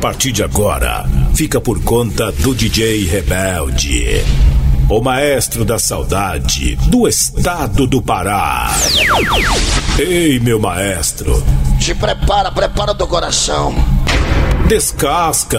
partir de agora, fica por conta do DJ Rebelde, o maestro da saudade do estado do Pará. Ei, meu maestro. Te prepara o teu coração. Descasca.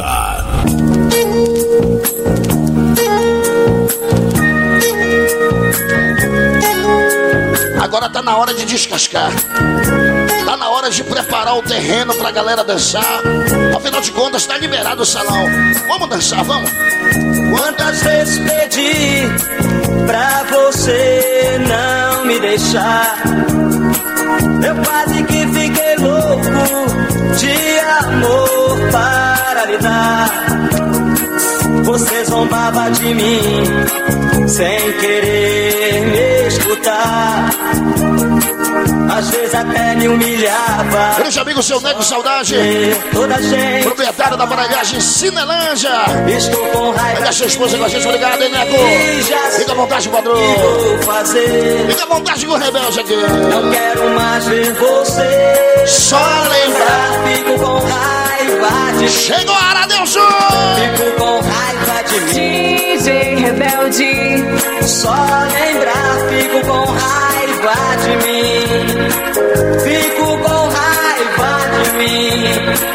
Agora tá na hora de descascar. Tá na hora de preparar o terreno pra galera dançar. Afinal de contas, tá liberado o salão. Vamos dançar, vamos. Quantas vezes pedi pra você não me deixar? Eu quase que fiquei louco de amor para lhe dar. Você zombava de mim sem querer me escutar. Às vezes até me humilhava. Grande amigo, seu Nego Saudade, toda gente, proprietário da aparelhagem Cinelândia. Estou com raiva. Olha a sua esposa com a gente, obrigado, hein, Neco? Fica à vontade, padrão. Fica à vontade com o Rebelde aqui. Não quero mais ver você. Só lembrar. Fico com raiva de. Chegou a hora, Deus! Fico com raiva de mim. DJ Rebelde. Só lembrar, fico com raiva de mim. Fico com raiva de mim.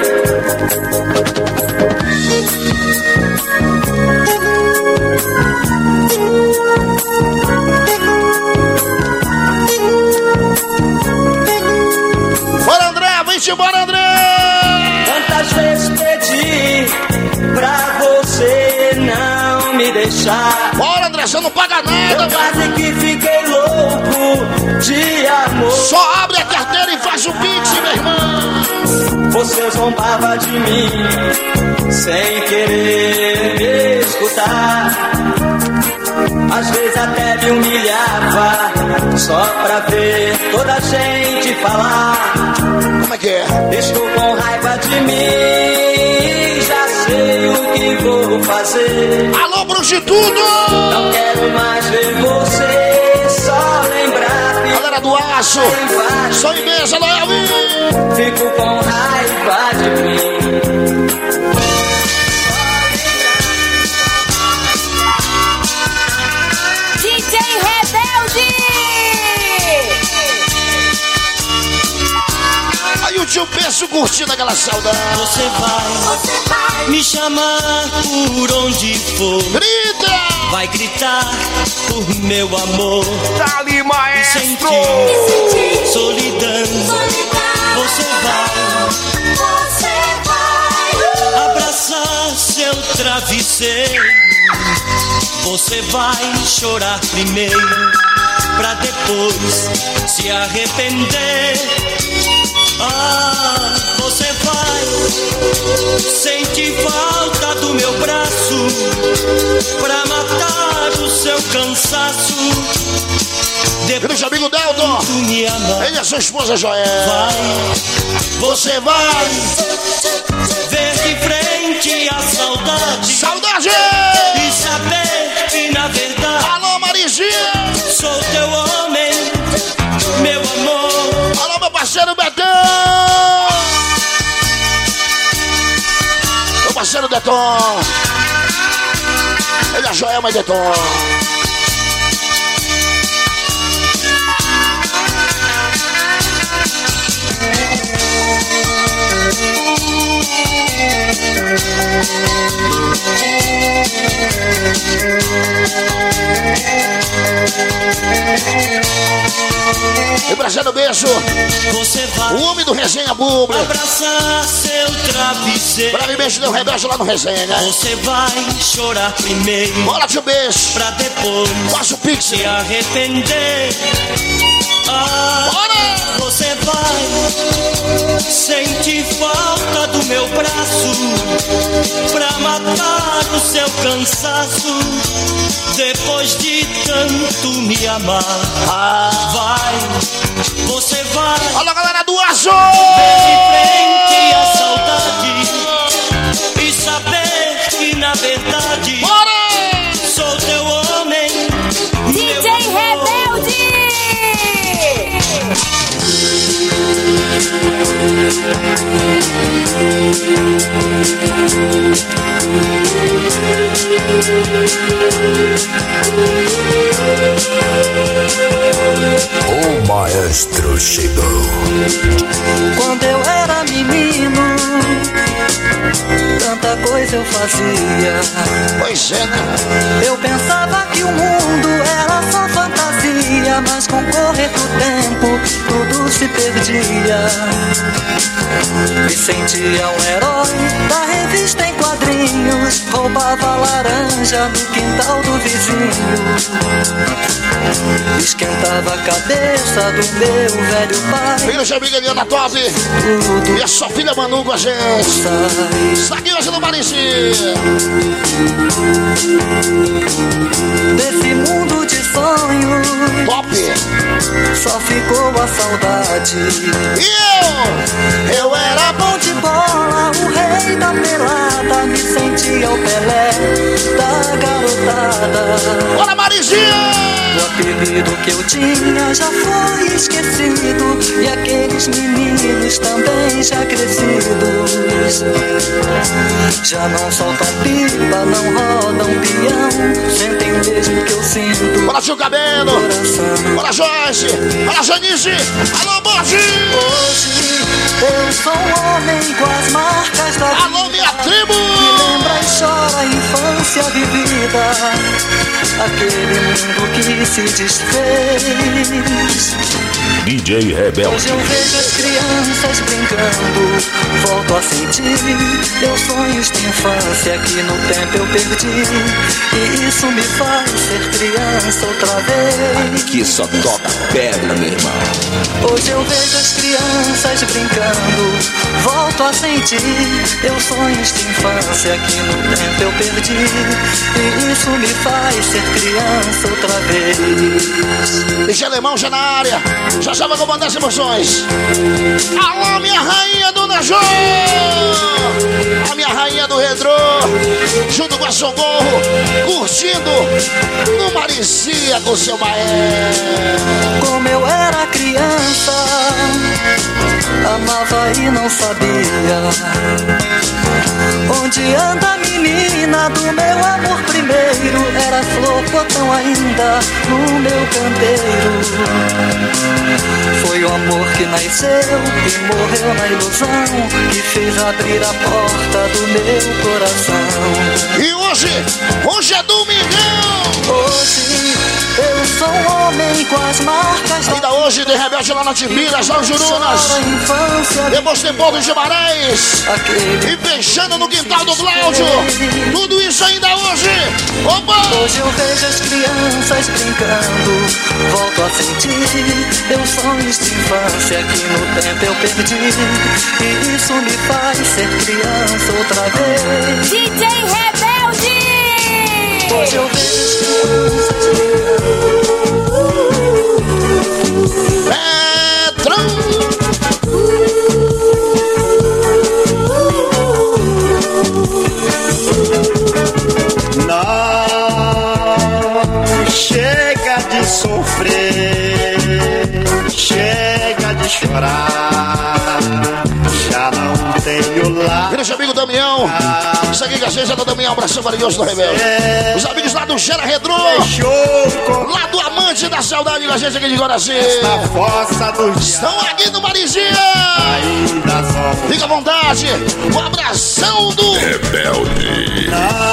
Bora, André, vem embora, André! Quantas vezes pedi pra você não me deixar? Bora, André, você não paga nada, eu quase que fiquei louco de amor. Só abre a carteira e faz o pix, meu irmão. Você zombava de mim sem querer me escutar. Às vezes até me humilhava só pra ver toda a gente falar. Como é que é? Estou com raiva de mim, já sei o que vou fazer. Alô, prostituto! Não quero mais ver você, só lembrar. Galera do Aço, só em mesa, Noel. Fico com raiva de mim. DJ Rebelde. Aí o tio Penso curtindo aquela saudade. Você vai me chamar por onde for. Grita! Vai gritar por meu amor. Dali, maestro! Sentir solidão. Você vai abraçar seu travesseiro. Você vai chorar primeiro, pra depois se arrepender. Ah, você vai sentir falta do meu braço pra matar o seu cansaço. Grande amigo Delton, ele é sua esposa Joel. Você vai ver de frente a saudade. Saudade! E saber que na verdade, alô, Marizinha, sou teu homem, meu amor. Alô, meu parceiro Betão, meu parceiro Deton. Ele é Joel, mas Deton. E pra ser do beijo, você vai o homem do Resenha Bubble. abraçar seu travesseiro. Pra mim, beijo deu Rebelde lá no Resenha. Você vai chorar primeiro. Bora, tio beijo. Pra depois faça o pix. Se arrepender. Ah, bora! Você vai sentir falta do meu braço pra matar o seu cansaço. Depois de tanto me amar, vai, você vai. Olha a galera do Aço! Ver de frente a saudade e saber que na verdade, bora! Sou teu homem, DJ Rebelde! O maestro chegou. Quando eu era menino, tanta coisa eu fazia. Pois é, né? Eu pensava que o mundo era só fantasia, mas com o correr do tempo tudo se perdia. Me sentia um herói da revista em quadrinhos, roubava laranja no quintal do vizinho, esquentava a cabeça do meu velho pai. Filho de amiga Eliana Top e a sua filha Manu com a gente. Está aqui hoje no Marici. Desse mundo de sonhos Top. só ficou a saudade. E eu era bom de bola, o rei da pelada, me sentia o Pelé da garotada. Bora, Marizinha! O apelido que eu tinha já foi esquecido, e aqueles meninos também já crescidos já não soltam pipa, não rodam peão, sentem o mesmo que eu sinto. Bora, Tio Cabelo! Coração. Bora, Joyce! Bora, Janice! Alô, Borges! Hoje eu sou um homem com as marcas da vida. Alô, minha tribo! Que lembra e chora a infância vivida, aquele mundo que se desfez. DJ Rebelde. Hoje eu vejo as crianças brincando, volto a sentir meus sonhos de infância que no tempo eu perdi, e isso me faz ser criança outra vez. Aqui só toca pedra, meu irmão. Hoje eu vejo as crianças brincando, volto a sentir meus sonhos de infância que no tempo eu perdi, e isso me faz ser criança outra vez. Deixa alemão já na área, já vai comandar as emoções. Alô, minha rainha Dona Jo, a minha rainha do retrô, junto com a Socorro, curtindo no Maricia com seu maestro. Como eu era criança, amava e não sabia onde anda a menina do meu amor primeiro. Era flor, botão ainda no meu canteiro. Foi o amor que nasceu e morreu na ilusão, que fez abrir a porta do meu coração. E hoje é domingão. Hoje eu sou um homem com as marcas da ainda hoje tem Rebelde lá na Tibiras, lá no Jurunas. Depois tem Porto de Guimarães. E fechando no quintal do Cláudio. Tudo isso ainda hoje. Opa! Hoje eu vejo as crianças brincando, volto a sentir meus sonhos de infância que no tempo eu perdi, e isso me faz ser criança outra vez. DJ Rebelde! Hoje eu vejo as crianças Pedrão! Não chega de sofrer, chega de chorar, já não tenho lá. Grande amigo Damião, isso aqui que a gente é do Damião, abração maravilhoso do Rebelde. Os amigos lá do Gera Redrô, lá do Amante da Saudade com a gente aqui de Guaraci. Na fossa do Estão aqui no Marizinha. ainda só. Fica à vontade, um abração do Rebelde.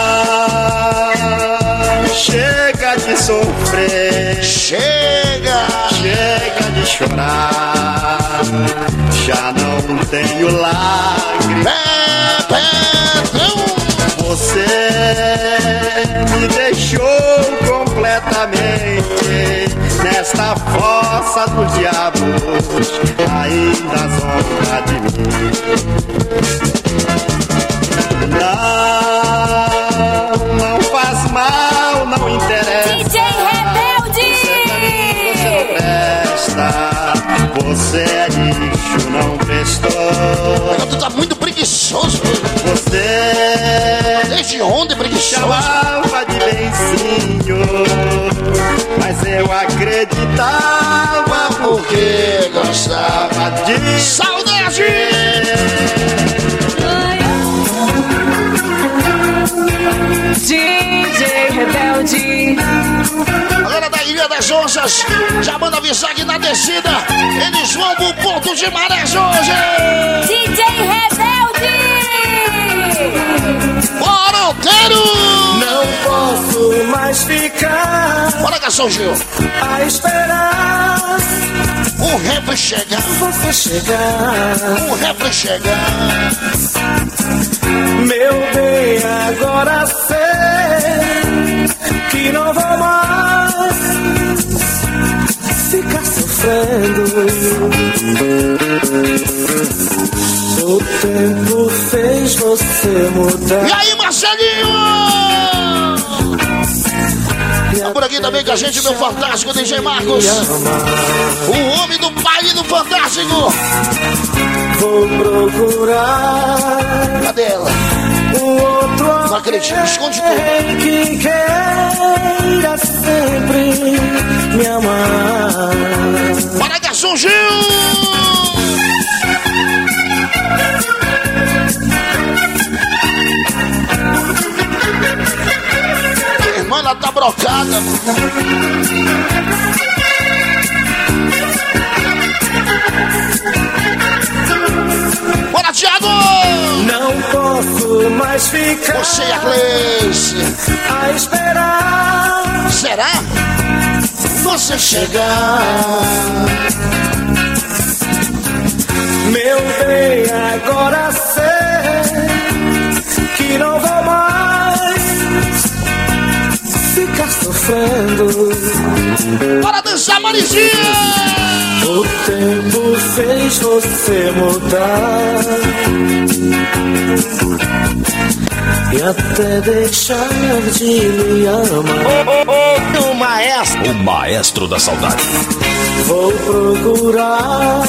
Não chega de sofrer, Chega. chega de chorar, já não tenho lágrimas. Pedrão. Você me deixou completamente nesta fossa dos diabos, ainda zomba de mim. Não faz mal, não interessa. DJ Rebelde! Você não presta, você é lixo, não prestou. Tu tá muito preguiçoso. Você Desde ontem preguiçoso. chamava de benzinho, mas eu acreditava Porque gostava de saudade. Marejosas. Já manda avisar que na descida eles vão pro Porto de Marés hoje. DJ Rebelde. Bora, Otero! Não posso mais ficar Bora, Garçom Gil. a esperar O rap chega, você chegar. o rap chega. Meu bem, agora sei que não vou mais ficar sofrendo. O tempo fez você mudar. E aí, Marcelinho? Tá por aqui também com a gente, meu fantástico DJ Marcos. O homem do baile do Fantástico. Vou procurar Cadê ela? um outro Não acredito, esconde tudo. alguém que queira sempre me amar. Para, Garçom Gil! Irmã, ela tá brocada. Bora, Thiago! Não posso mais ficar Você e a Gleice. a esperar Será? Você chegar. Meu bem, agora sei que não vou mais ficar sofrendo. Bora dançar, Marizinha! O tempo fez você mudar e até deixar de me amar. O maestro. O maestro da saudade. Vou procurar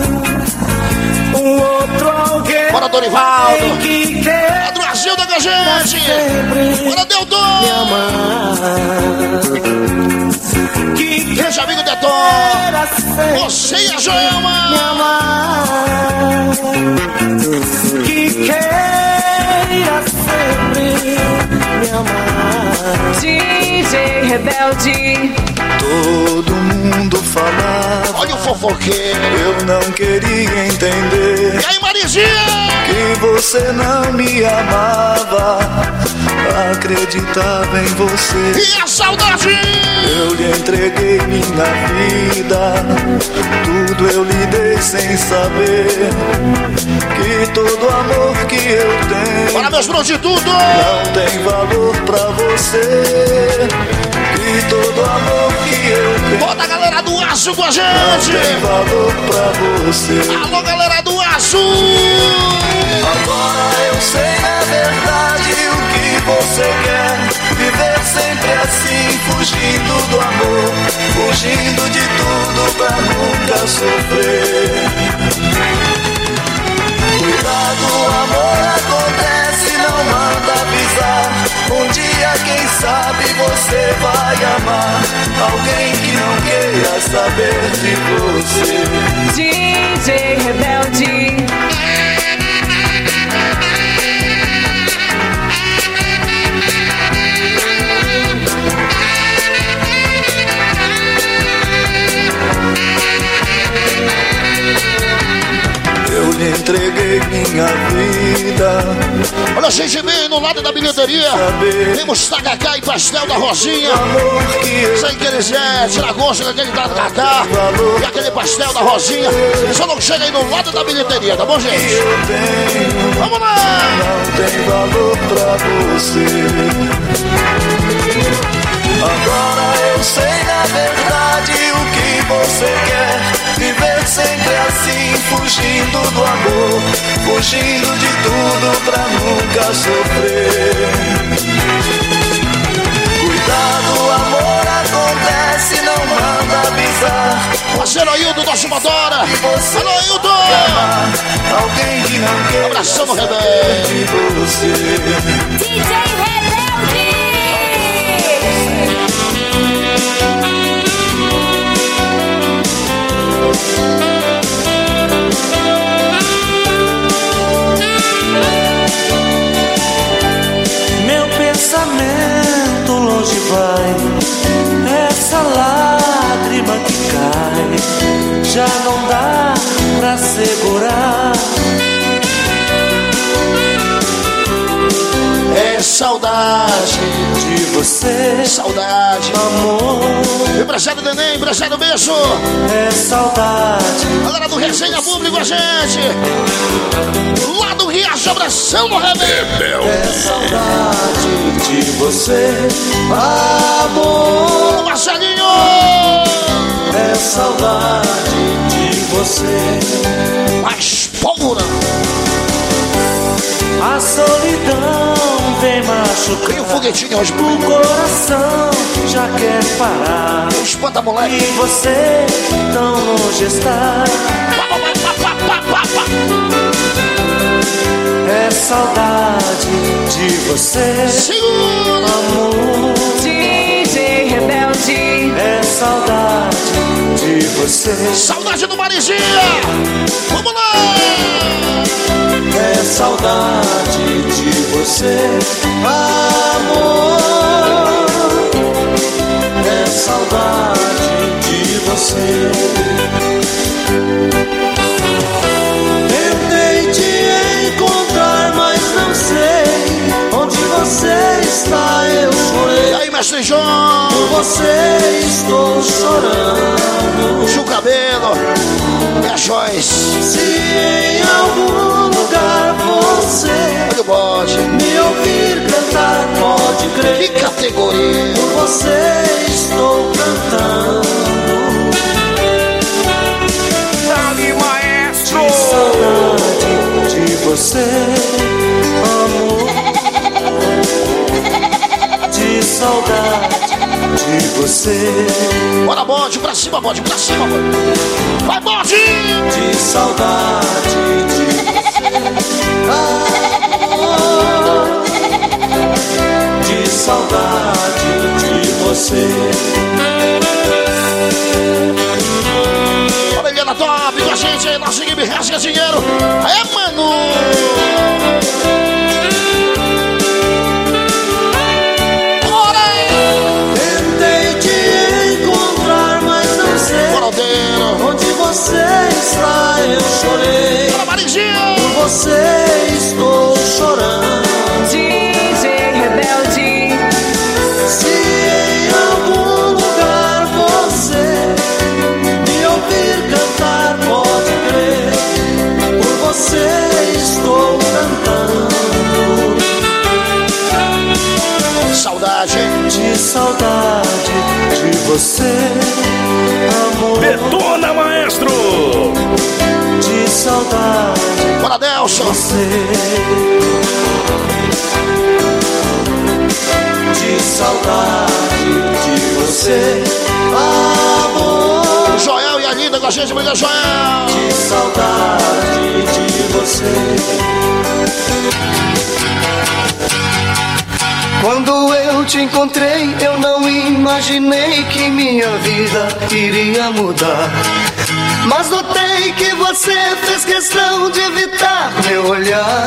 um outro alguém. Bora, Dorivaldo. Que quer É do Agilda com a gente. sempre Bora, me Deldon. amar. Que Grande amigo Deton. queira sempre Você e a me Joelma. amar. Que queira sempre me amar. DJ Rebelde. Todo mundo falava, Olha o fofoqueiro. eu não queria entender E aí, Marizinha? que você não me amava. Acreditava em você, E a saudade? eu lhe entreguei minha vida, tudo eu lhe dei sem saber que todo amor que eu tenho Bora, meus prostitutos. não tem valor pra você. Que todo amor que eu tenho Bota a galera do Aço com a não gente. tem valor pra você. Alô, galera do Aço. Agora eu sei na verdade o que você quer. Viver sempre assim, fugindo do amor, fugindo de tudo pra nunca sofrer. Cuidado, o amor acontece, não manda avisar. Um dia, quem sabe, você vai amar alguém que não queira saber de você. DJ Rebelde. Eu lhe entreguei minha vida. Olha, gente, bem no lado da bilheteria. Temos tacacá e pastel da Rosinha. Amor que eu Sem quiser tirar gosto daquele tacacá e aquele pastel da Rosinha. Só não chega aí no lado da bilheteria, tá bom, gente? tenho Vamos lá! não tem valor pra você. Agora eu sei na verdade o que você quer. Viver sempre assim, fugindo do amor, fugindo de tudo pra nunca sofrer. Cuidado, o amor acontece, não manda avisar. Parceiro Ailton, nosso motora. Você Alô, Ailton! amar alguém que não quer Abração no Rebelde. de você. DJ Rebelde. Meu pensamento longe vai, essa lágrima já não dá pra segurar. É saudade de você, saudade, amor. Empresário Neném, empresário beijo. É saudade. Galera do Resenha Público, a gente lá do Riacho, abração no Rebelde. É saudade de você, amor. Marcelinho. É saudade de você. Mais pólvora. A solidão vem machucar. Cria um foguetinho hoje. O coração já quer parar. Espanta, moleque. E você tão longe está. É saudade de você. Segura. Amor. DJ Rebelde. É saudade de você. Saudade do Marizinha. Vamos lá. É saudade de você, amor. É saudade de você. Tentei te encontrar, mas não sei onde você está. Eu chorei. E aí, mestre João? Por você estou chorando. Puxa o cabelo. E a Joyce. Se em algum lugar você Olha o bode. me ouvir cantar, pode crer. Que categoria. Por você estou cantando. Dali, maestro. De saudade de você, amor. De saudade de você. Bora, bode, pra cima, bode, pra cima, bode. Vai, bode. De saudade de você, amor. De saudade de você. Olha, Eliana Top com a gente aí, nossa equipe rasga dinheiro. É, mano. Tentei te encontrar, mas não sei onde você está. Eu chorei. Bora, Marizinha. Por você estou chorando. DJ Rebelde. Se em algum lugar você me ouvir cantar, pode crer. Por você estou cantando. Saudade. De saudade de você, amor. Detona, maestro! De saudade Bora, Delson. de você. De saudade de você, amor. Joel e a Linda com a gente, obrigado, Joel. De saudade de você. Quando eu te encontrei, eu não imaginei que minha vida iria mudar. Mas notei que você fez questão de evitar meu olhar.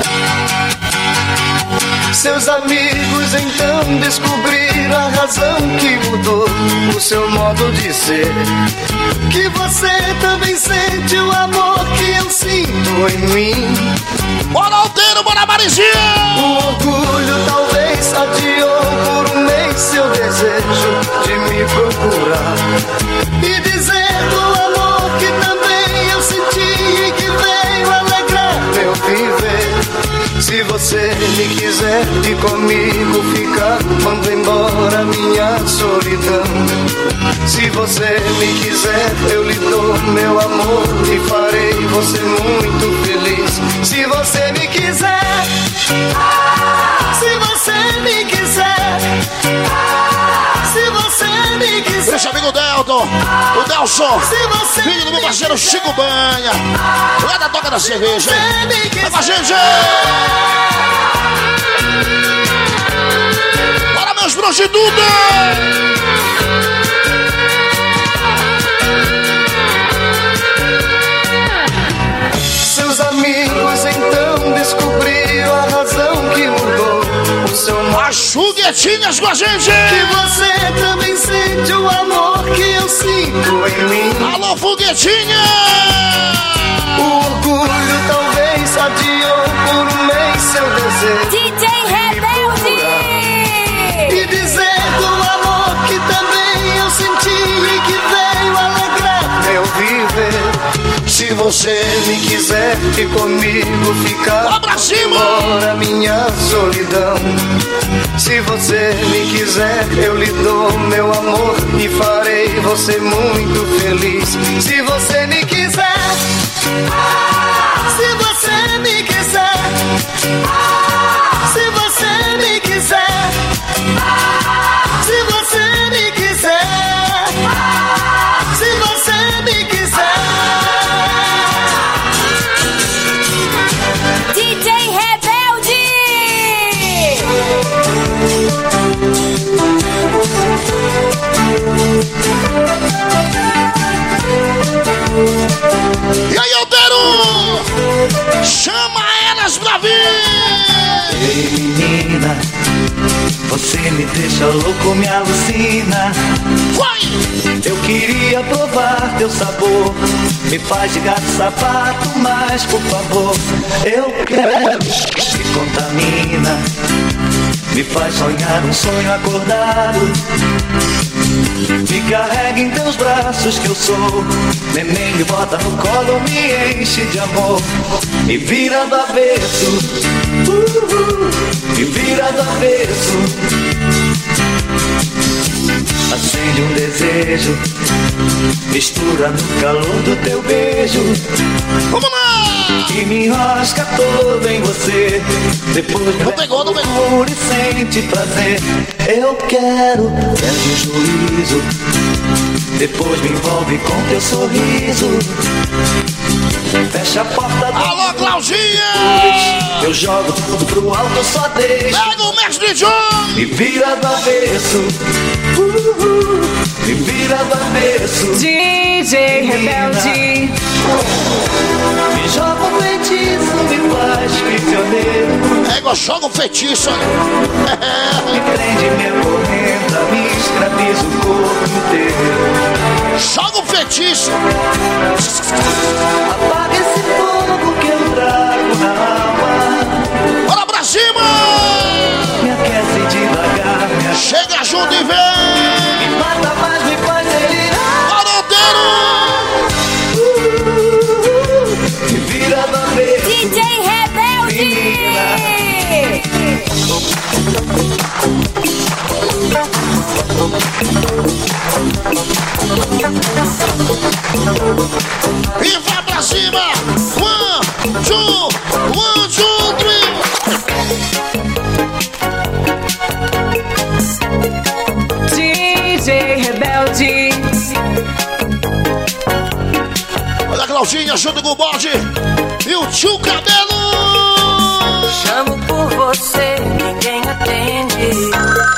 Seus amigos então descobriram a razão que mudou o seu modo de ser. Que você também sente o amor que eu sinto em mim. Bora, Alteiro, bora, Marizinha. O orgulho talvez adiou por um mês seu desejo de me procurar e dizer do amor que também eu senti e que veio alegrar meu viver. Se você me quiser e comigo ficar, mando embora minha solidão. Se você me quiser, eu lhe dou meu amor e farei você muito feliz. Se você me quiser, se você me quiser, se você me quiser. Deixa amigo Delton, o Delson, Se você filho do meu parceiro Chico Banha, lá da Toca da Cerveja. me quiser. Vai com a gente! Bora, meus prostitutos! Seus amigos então descobriram a razão que mudou o seu Mas As foguetinhas com a gente. Que você também sente o amor que eu sinto em mim. Alô, foguetinha! O orgulho talvez adiou por um mês seu desejo. DJ Rebelde! E dizer do amor que também eu senti e que veio alegrar meu viver. Se você me quiser e comigo ficar, Vá pra cima! embora minha solidão. Se você me quiser, eu lhe dou meu amor e farei você muito feliz. Se você me quiser, se você me quiser, se você me quiser, se você me quiser, se você me quiser. DJ Rebelde! E aí, Aldeiro? Chama elas pra vir! Ei, menina, você me deixa louco, me alucina. Vai! Eu queria provar teu sabor. Me faz de gato sapato, mas por favor, eu quero. Me contamina, me faz sonhar um sonho acordado. Me carrega em teus braços que eu sou. Neném me bota no colo, me enche de amor. Me vira do avesso, me vira do avesso. Acende um desejo, mistura no calor do teu beijo. Vamos lá! E me enrosca todo em você. Depois Não pegou, não pegou. e sente prazer. Eu quero, perde o juízo. Depois me envolve com teu sorriso. Fecha a porta do Alô, Claudinha! eu jogo tudo pro alto, só deixo. Pega o mestre John! Me vira do avesso. Me vira do avesso. DJ Rebelde. Me joga um feitiço, me faz prisioneiro. Égua, joga um feitiço! Me prende, me acorrenta, me escraviza o corpo inteiro. Joga um feitiço! Apaga esse fogo que eu trago na alma. Bora pra cima! Me aquece devagar, me aquece. Chega junto e vem! Me mata, mas me faz delirar. Baroteiro! Me vira do avesso. DJ Rebelde! E vai pra cima! One, two, three! DJ Rebelde. Olha a Claudinha junto com o bode e o tio Cabelo! Chamo por você, ninguém atende.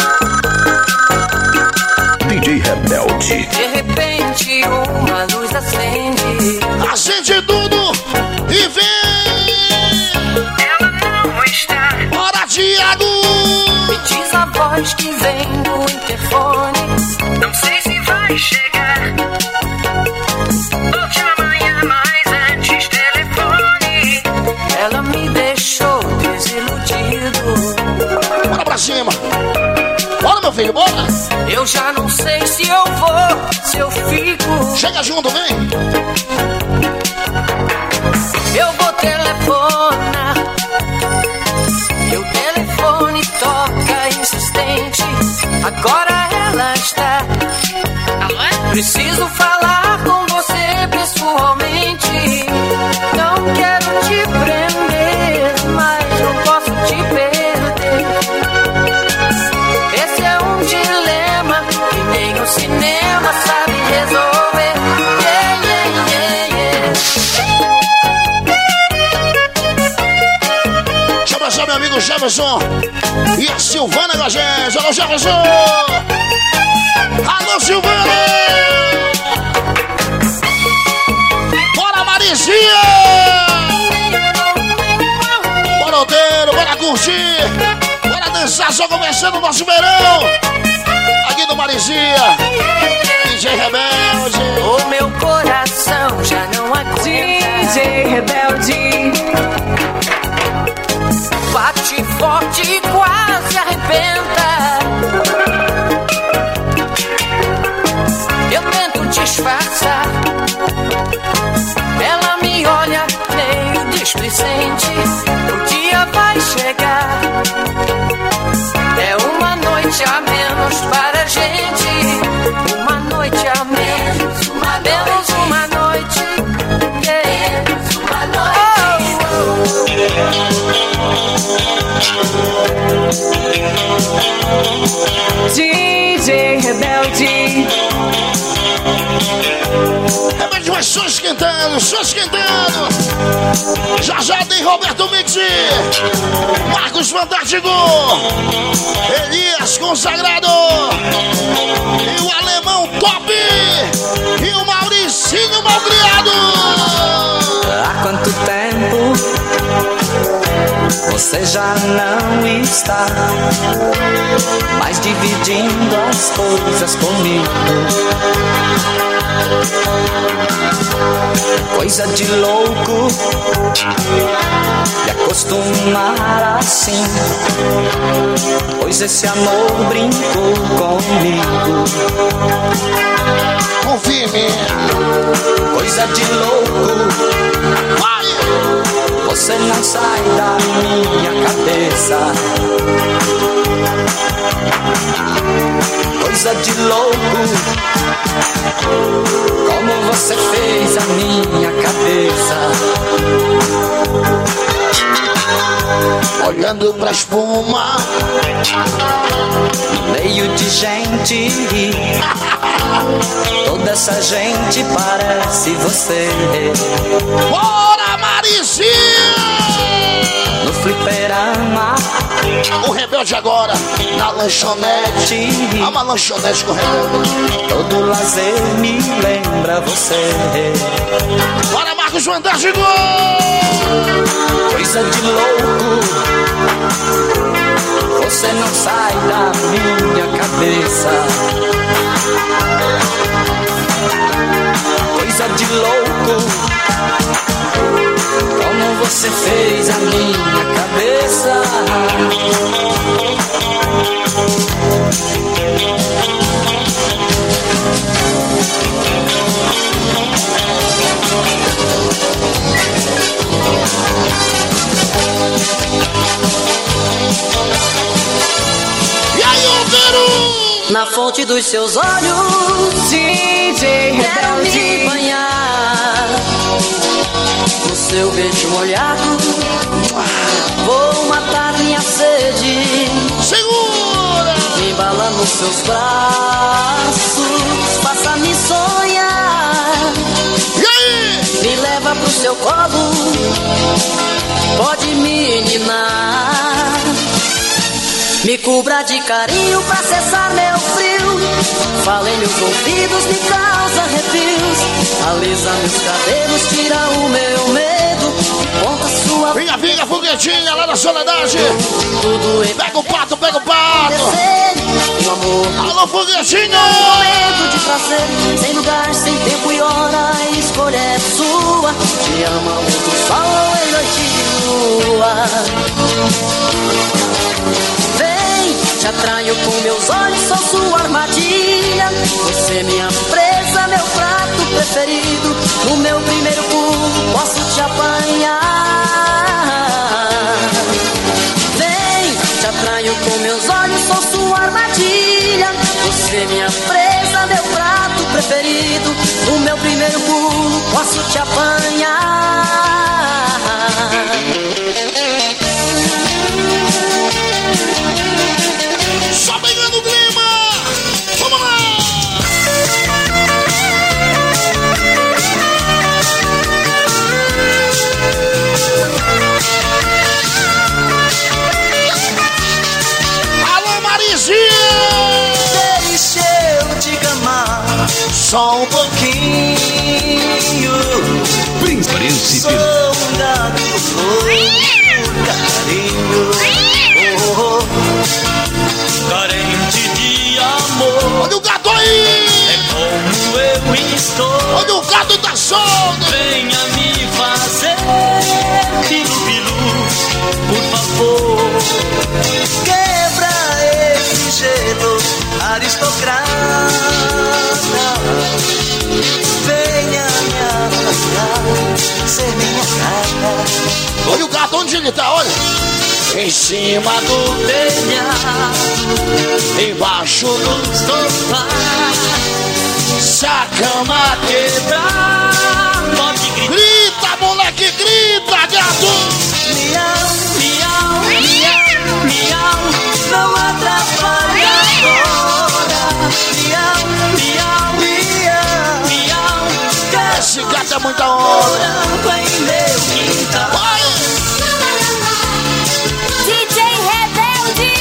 DJ Rebelde. De repente uma luz acende. Acende tudo e vem! Ela não está. Bora, Thiago! Me diz a voz que vem do interfone. Não sei se vai chegar. Volte amanhã, mas antes telefone. Ela me deixou desiludido. Bora pra cima! Bora, meu filho, bora! Eu já não sei se eu vou, se eu fico. Chega junto, vem! Eu vou telefonar. E o telefone toca insistente. Agora ela está. Preciso falar com você pessoalmente. Não quero te prender, mas não posso te perder. Esse é um dilema que nem o cinema sabe resolver. Yeah, yeah, yeah, yeah. Deixa eu abraçar meu amigo Jefferson e a Silvana com a gente. Alô, Jefferson! Alô, Silvana! Bora, Marizinha! Bora, Odeiro, bora curtir! Bora dançar! Está só começando o nosso verão. Aqui do Marizinha. DJ Rebelde. O meu coração já não aguenta. DJ Rebelde. Bate forte e quase arrebenta. Eu tento disfarçar. Ela me olha meio displicente. O dia vai chegar. É uma noite a menos para a gente. Uma noite a menos. Menos uma noite. Menos uma noite. DJ Rebelde. Rebelde vai só esquentando, só esquentando. Já já tem Roberto Mix, Marcos Fantástico, Elias Consagrado, e o Alemão Top, e o Mauricinho Malcriado. Há quanto tempo você já não está mais dividindo as coisas comigo? Coisa de louco me acostumar assim, pois esse amor brincou comigo. Confia em mim. Coisa de louco, Vai. você não sai da minha cabeça. Coisa de louco, como você fez a minha cabeça. Olhando pra espuma, No meio de gente, toda essa gente parece você. bora Marizinha. No fliperama, O Rebelde agora, na lanchonete. Uma lanchonete com o Rebelde. todo lazer me lembra você. Bora Marcos Fantástico. Coisa de louco, você não sai da minha cabeça. Coisa de louco, como você fez a minha cabeça. E aí, o Peru? Na fonte dos seus olhos, DJ quero me Rebelde. banhar. No seu beijo molhado, vou matar minha sede. Segura. Me embala nos seus braços, faça-me sonhar. E aí? Me leva pro seu colo, pode me ninar. Me cubra de carinho pra cessar meu frio. Fala em meus ouvidos, me causa arrepios. Alisa meus cabelos, tira o meu medo. Conta sua Vinga, foguetinha lá na Soledade. tudo em Pega o pato, pega o pato. desejo. Meu amor, Alô, foguetinha. momento de prazer, sem lugar, sem tempo e hora, a escolha é sua. Te ama muito sol em noite de lua. Vem, te atraio com meus olhos, sou sua armadilha. Você minha presa, meu prato preferido. No meu primeiro pulo, posso te apanhar. Vem, te atraio com meus olhos, sou sua armadilha. Você minha presa, meu prato preferido. No meu primeiro pulo, posso te apanhar. Só pegando o clima. Vamos lá. Alô, Marizinha. Deixa eu te amar Só um pouquinho. Príncipe. Sou um gato louco, carinho. Oh, oh, oh. Em cima do telhado, embaixo do sofá. Se a cama quebrar, pode gritar. Grita, moleque, grita, gato. Miau, miau, miau, miau, não atrapalha agora. Miau, miau, miau, miau. Esse gato é muita onda. Em meu quintal. DJ Rebelde.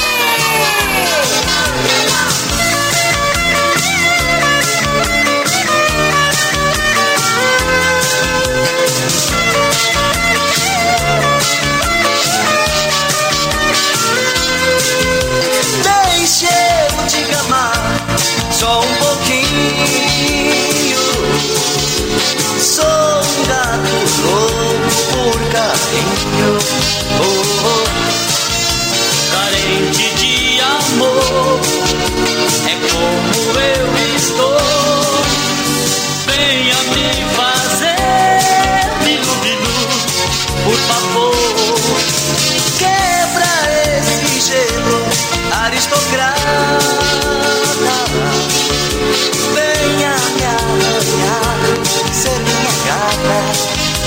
Deixa eu te gamar só um pouquinho. Sou um gato louco por carinho, carente de amor. É como eu estou. Venha me fazer bilu-bilu, por favor. Quebra esse gelo, aristocrata. Venha me arranhar, ser minha gata.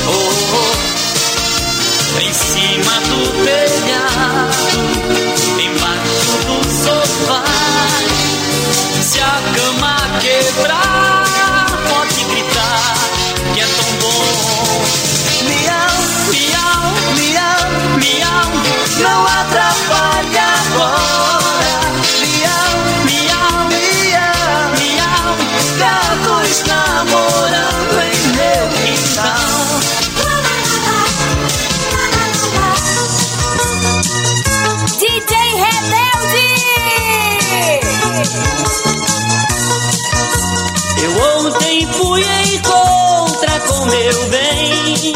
Em cima do telhado, embaixo do sofá. Se a cama quebrar, pode gritar que é tão bom. Miau, miau, miau, miau, não atrapalha agora. Miau, miau, miau, miau, gatos namorando em meu quintal. DJ Rebelde. Eu ontem fui em contra com meu bem.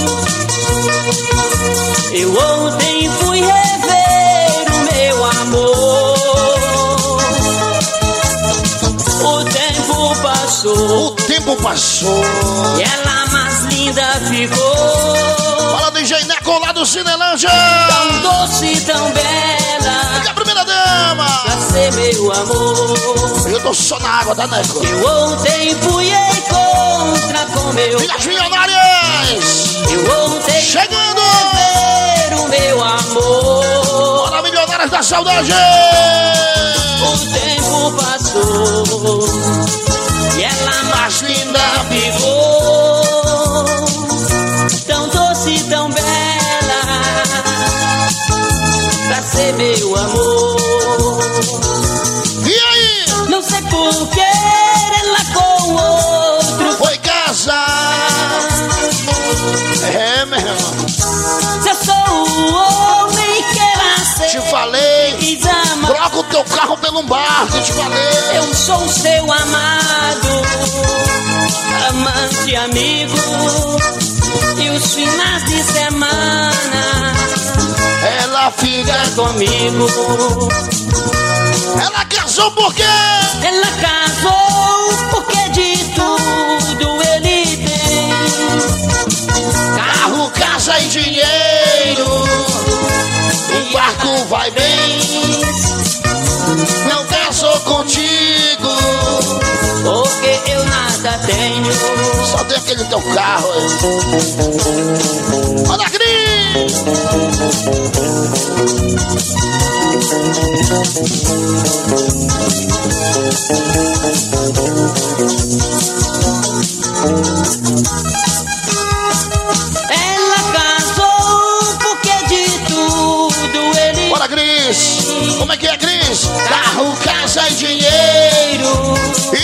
Eu ontem fui rever o meu amor. O tempo passou. O tempo passou. E ela mais linda ficou. Fala do DJ Neco lá do Cinelândia. Tão doce, tão bela. E a primeira dama. Pra ser meu amor. Eu tô só na água, tá, Neco? Eu ontem fui em contra com meu. E as milionárias. Eu ontem chegando. Fui rever o meu amor. Bora, milionárias da saudade. O tempo passou. E ela mais linda ficou. Tão doce, tão bela. Pra ser meu amor. E aí? Não sei por que ela com outro foi casar. É, meu irmão. Se eu sou o homem que ela sei. Te falei. Troca o teu carro pelo barco, te falei. Eu sou o seu amado, amante, amigo. E os finais de semana ela fica comigo. Ela casou por quê? Ela casou porque de tudo ele tem. Carro, casa e dinheiro. O barco vai bem. Não casou contigo porque eu nada tenho. Só tem aquele teu carro. Olha, Cris! Ela casou porque de tudo ele. Bora, Cris! Como é que é, Cris? Carro, casa e dinheiro.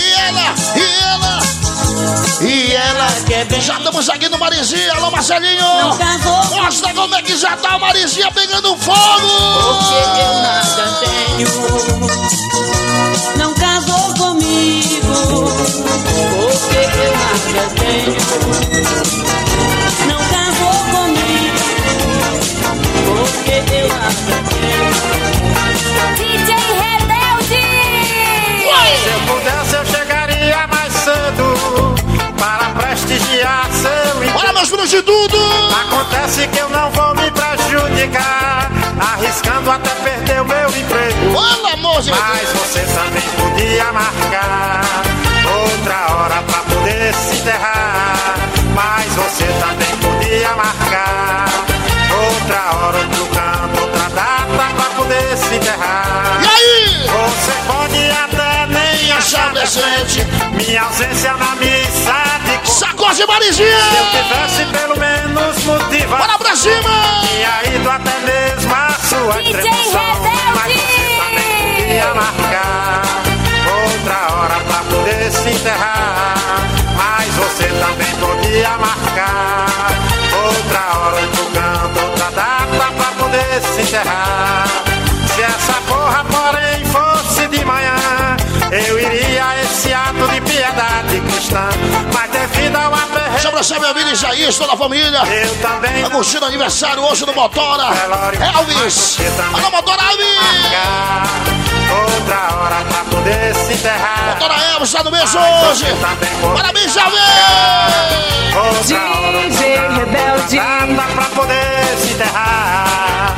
E ela quer bem. Já estamos aqui no Marizinha. Alô, Marcelinho. Não casou. Mostra como é que já tá o Marizinha pegando fogo. Porque eu nada tenho. Não casou comigo. Porque eu nada tenho. Não casou comigo. Porque eu nada tenho. DJ Rebelde. Se eu pudesse eu chegaria mais cedo para prestigiar seu Olha, meus filhos de tudo. Acontece que eu não vou me prejudicar, trabalhando até perder o meu emprego. Olha, moça! Mas você também podia marcar outra hora pra poder se enterrar. Mas você também podia marcar outra hora, outro canto, outra data pra poder se enterrar. E aí? Você pode até nem achar decente minha ausência na missa de Sacode, Marizinha! Se eu tivesse pelo menos motivo, bora pra cima! tinha ido até mesmo a sua DJ extremação. Mas Rebelde! você também podia marcar outra hora pra poder se enterrar. Mas você também podia marcar outra hora, outro canto, outra data pra poder se enterrar. Se essa porra, porém, fosse de manhã, eu iria a esse ato de piedade cristã. Mas devido ao aperreio, deixa eu abraçar meu amigo Isaías, toda a família. eu também Tá curtindo aniversário hoje do Motora Elvis. Alô, Motora Elvis! outra hora pra poder se enterrar. Motora Elvis tá no mês hoje. Parabéns, Elvis! DJ Rebelde. Dá pra poder se enterrar.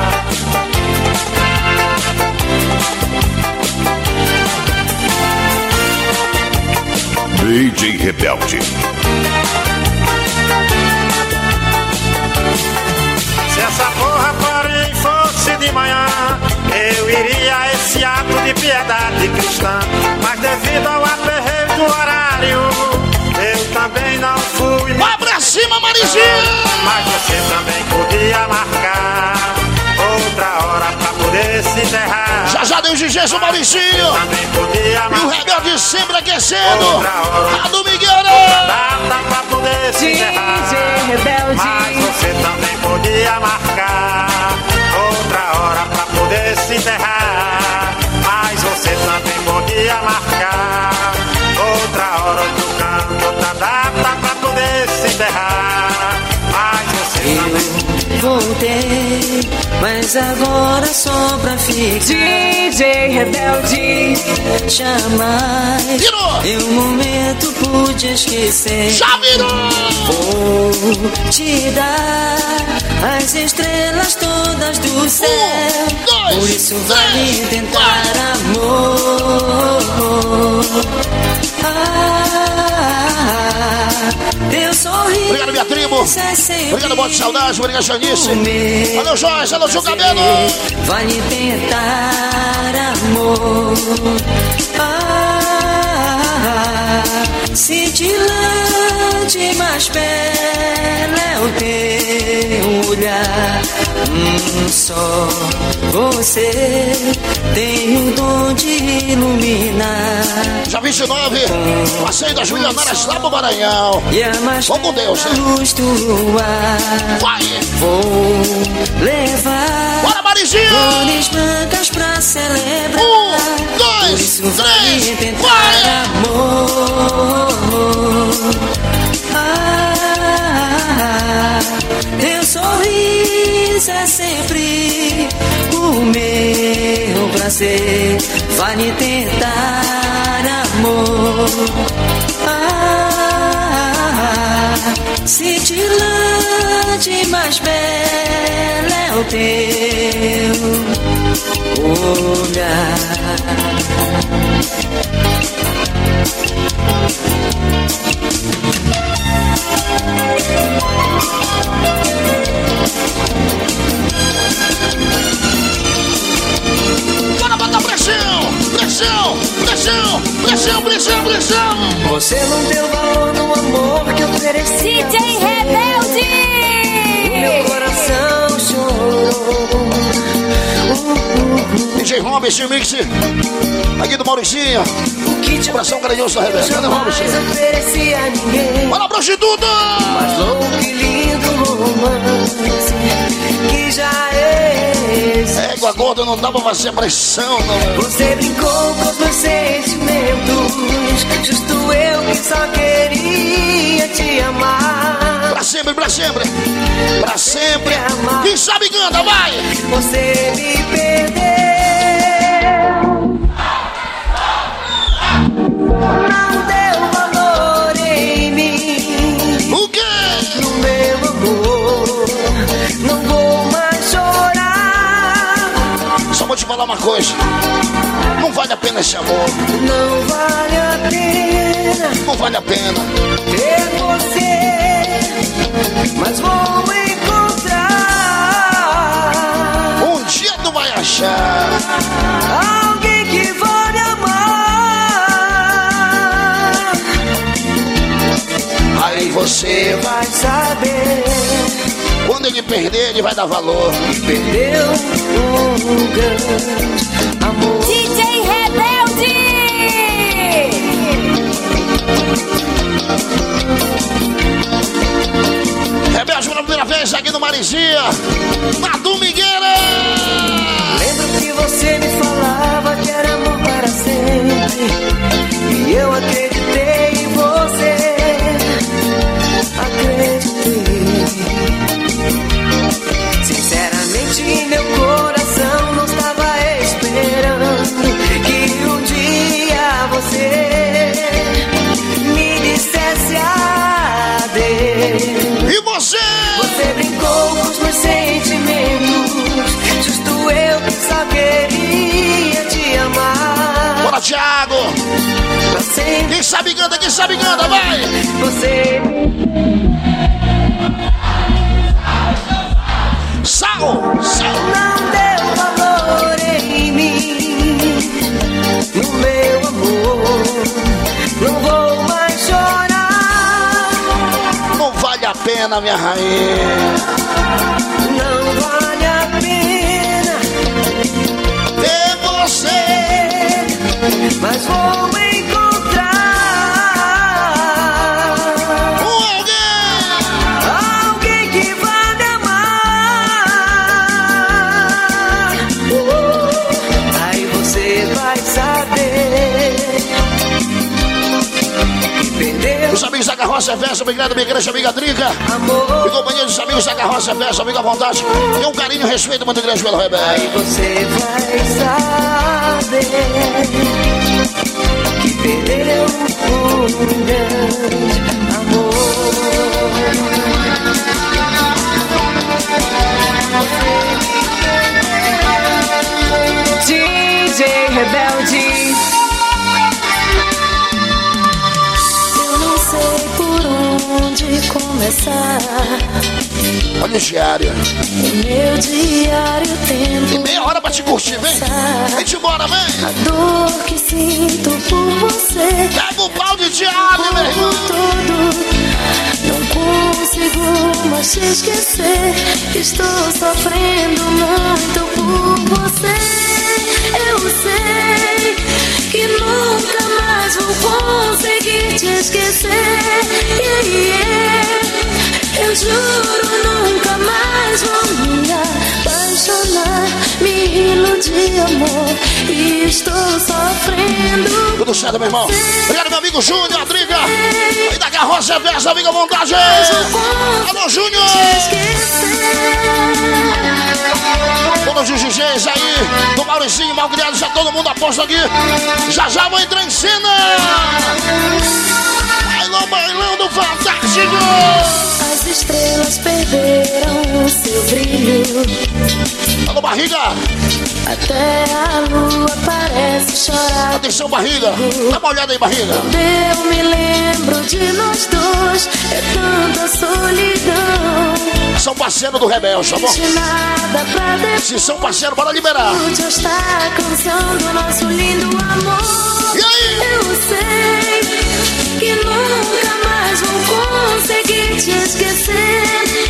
DJ Rebelde. Se essa porra, porém, fosse de manhã, eu iria a esse ato de piedade cristã. Mas devido ao aperreio do horário, eu também não fui. Vai pra cima, Marizinha! Mas você também podia marcar outra hora pra poder se enterrar. Já deu DJ, o Mauricinho! Também podia E o marcar Rebelde sempre aquecendo! outra hora, A do Miguel! data pra poder se DJ enterrar. Rebelde. Mas você também podia marcar outra hora pra poder se enterrar. Mas você também podia marcar outra hora, outro canto, outra data pra poder se enterrar. Mas você também Voltei, mas agora só pra ficar. DJ Rebelde. Jamais Virou! em um momento pude esquecer. Já virou! Vou te dar as estrelas todas do céu. dois, Por isso vale três, tentar amor. Teu sorriso. Obrigado, minha tribo. é sempre Obrigado, Bote Saudade. Obrigado, Janice. o meu Alô, Joyce. Alô, Gil Cabelo. Vale tentar amor. Cintilante, mais bela é o teu olhar. Só você tem o dom de iluminar. Já 29. Passeio das Milionárias lá pro Maranhão. E a mais Vamos com Deus, bela luz do luar. Vai! Vou levar Bora, Marizinho! flores brancas pra celebrar. 1, 2, Por isso vale 3, tentar vai! amor. Teu sorriso é sempre o meu prazer. Vale tentar amor. Cintilante, mais bela é o teu olhar. Bora botar pressão! Pressão! Pressão! Pressão! Pressão! Pressão! Você não deu valor no amor que ofereci. DJ Rebelde! Meu coração chorou. DJ Robin, esse mix aqui do Mauricinho. O que te Coração carinhoso da Rebeca. Cadê o Robin? jamais ofereci a ninguém. Bora, prostituta! Mas louco e lindo romance que já existe. Égua gorda, não dá pra fazer pressão, não. Você brincou com os meus sentimentos. Justo eu que só queria te amar. Pra sempre, pra sempre. Pra sempre. Quem sabe canta, vai! Você me perdeu. Não deu valor em mim. O quê? No meu amor. Não vou mais chorar. vou te falar uma coisa. Não vale a pena esse amor. Não vale a pena. Não vale a pena. Ter você, mas vou encontrar. Um dia tu vai achar alguém que vai me amar. Aí você vai saber. Quando ele perder, ele vai dar valor. Perdeu um grande amor. DJ Rebelde! Rebelde pela primeira vez aqui no Marizinha, na Domingueira. Lembro que você me falava que era amor para sempre, e eu acreditei em você. Acreditei. Sinceramente, meu coração não estava esperando que um dia você me dissesse adeus. E você? Você brincou com os meus sentimentos, justo eu que só queria te amar. Bora, Thiago! Quem sabe canta, vai! Você Sal! não deu valor em mim, no meu amor. Não vou mais chorar. Não vale a pena, minha rainha. Não vale a pena ter você, mas vou encontrar alguém que vai me amar. Aí você vai saber que perdeu. Os amigos da Carroça Festa, obrigado, minha igreja, amiga Drica. Amor. E companhia dos amigos da Carroça Festa, amigo à vontade. E um carinho e respeito muito grande pelo Aí Rebelde. você vai saber que perdeu um grande amor. DJ Rebelde. Eu não sei por onde começar. Olha o diário. O meu diário tento E meia hora pra te curtir, vem. Vem te embora, vem. a dor que sinto por você. Pega o pau de diário, meu irmão. Todo não consigo mais te esquecer. Estou sofrendo muito por você. Eu sei que nunca mais vou conseguir te esquecer. Eu juro, nunca mais vou me apaixonar. Me iludir, amor, e estou sofrendo. Tudo certo, meu irmão. Obrigado, meu amigo Júnior, a Drica. Aí da Carroça Festa, amiga à vontade. Alô, Júnior. Todos os DJs aí, do Mauricinho, Malcriado, já todo mundo aposta aqui. Já já vou entrar em cena. Bailão, bailando fantástico. As estrelas perderam o seu brilho. Alô, barriga. Até a lua parece chorar. Atenção, barriga. Dá uma olhada aí, barriga. Eu me lembro de nós dois. É tanta solidão. São parceiro do Rebelde, tá bom? Nada pra Se são parceiro, bora liberar. Está a canção do nosso lindo amor. E aí? Eu sei que nunca mais vou conseguir te esquecer.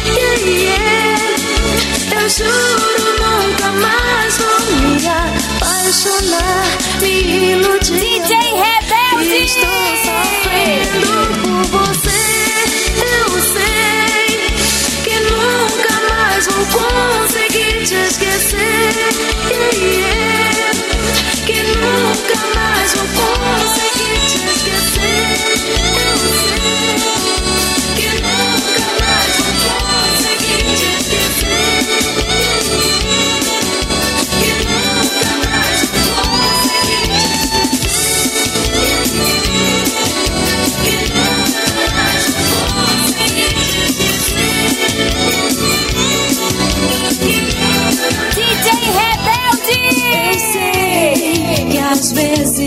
Eu juro, nunca mais vou me apaixonar, me iludir. DJ Rebelde! Estou sofrendo por você. Eu sei que nunca mais vou conseguir te esquecer. Que nunca mais vou conseguir te esquecer. Eu sei que nunca mais vou conseguir te esquecer. Que nunca mais vou conseguir te esquecer.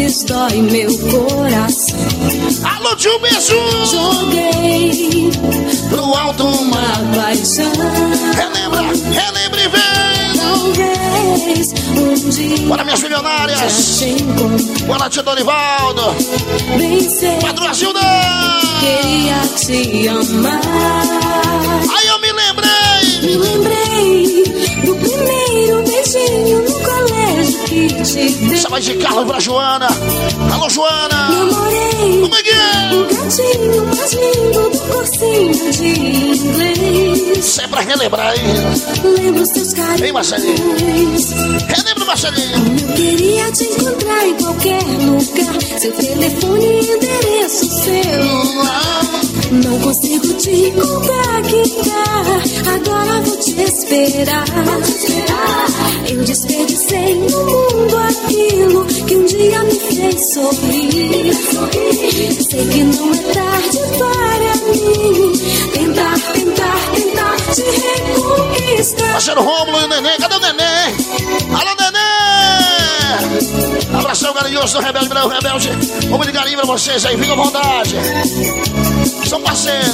vezes dói meu coração. Alô, tio Beijo! Joguei pro alto uma paixão. Relembra, relembra e vem! Talvez um dia. Bora, minhas milionárias! Bora, tio Dorivaldo! Vencer. Padrão Gilda! Queria te amar. Aí eu me lembrei! Me lembrei do primeiro beijinho no colégio que te dei. Chama de Carlos pra Joana. Alô, Joana. Namorei como é que é? O gatinho mais lindo do cursinho de inglês. Isso é pra relembrar, hein? Lembro seus carinhos. Hein, Marcelinho? Relembra, Marcelinho. Eu queria te encontrar em qualquer lugar. Seu telefone e endereço celular. Não consigo te contactar. Agora vou te esperar. Eu desperdicei no mundo aquilo que um dia me fez sorrir. Sei que não é tarde para mim. Tentar te reconquistar. Parceiro Rômulo e o Neném. Cadê o Neném? Alô, Neném! Abração carinhoso do Rebelde Branco, Rebelde. Vamos de carinho pra vocês aí. Fica à vontade. São parceiros.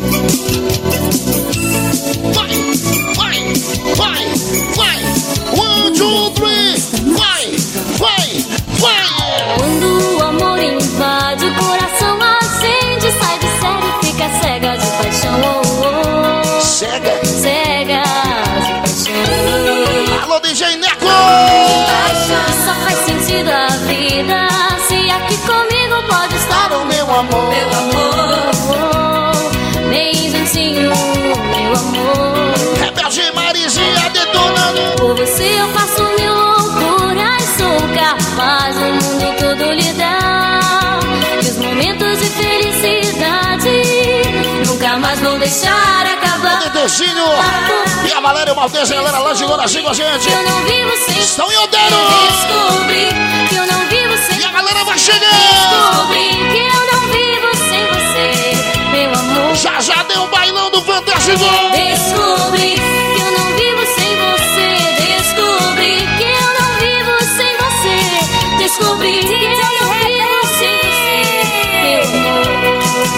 Vai! 1, 2, 3. Vai! Quando o amor invade o coração, a gente sai de sério e fica cega de paixão. Cega de paixão. Alô, DJ Neco! Só faz sentido a vida se aqui comigo pode estar o meu amor. Meu amor, bem juntinho, meu amor. Rebelde Marizinha detonando. Por você eu faço mil loucuras, sou capaz do mundo todo lhe dar. E os momentos de felicidade nunca mais vou deixar acabar. O Dedezinho e a Valéria e o Maltese, a galera lá de Gorazinho com a gente. Eu não vivo sem estão em Odeiro. Descobri que eu não vivo sem. E a galera vai chegando. Descobri que eu não vivo sem você, meu amor. Já deu um bailão do Fantástico. Descobri que eu não vivo sem você. Descobri que eu não vivo sem você. Descobri que eu não vivo sem você, meu amor.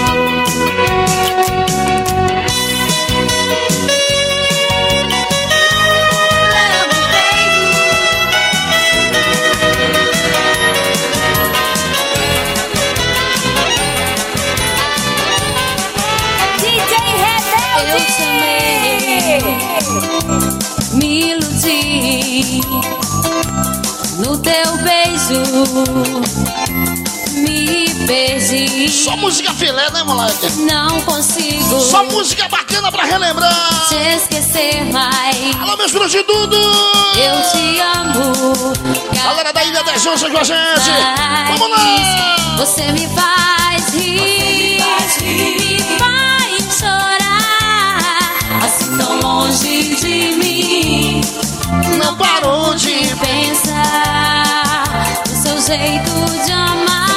Me iludi no teu beijo, me perdi. Só música filé, né, moleque? Não consigo. Só música bacana pra relembrar. Te esquecer mais. Alô, meus prostitutos. Eu te amo. Galera da Ilha das Onças com a gente. Vamos lá. Você me faz rir, me faz chorar. Assim tão longe de mim, não paro de pensar no seu jeito de amar.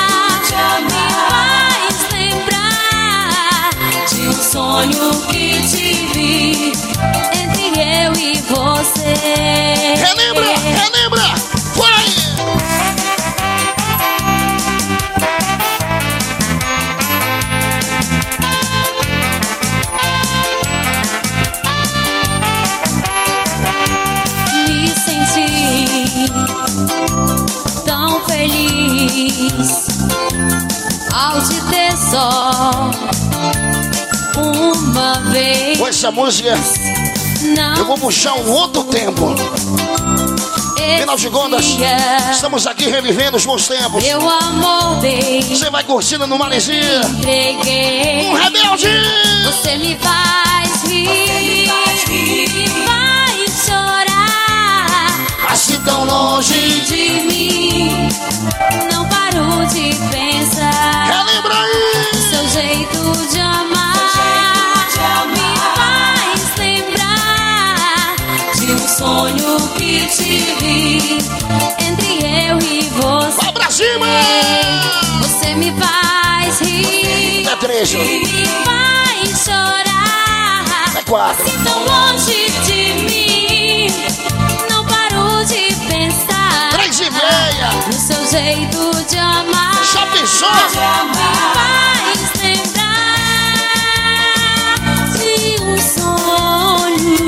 Me faz lembrar de um sonho que tive entre eu e você. Relembra, vai! Tão feliz ao te ter só uma vez. Com essa música eu vou puxar um outro tempo. Afinal de contas, estamos aqui revivendo os bons tempos. Meu amor, você vai curtindo no Marizinha. Entreguei. Um rebelde. Você me faz rir, me faz chorar. Assim tão longe de mim, não paro de pensar. Relembra aí. O seu jeito de amar me faz lembrar de um sonho que tive entre eu e você. Vai pra cima! Você me faz rir, é 13. Me faz chorar. É 4. Assim tão longe de mim, não paro de pensar 3 e meia. no seu jeito de amar. Já pensou? Faz lembrar de um sonho.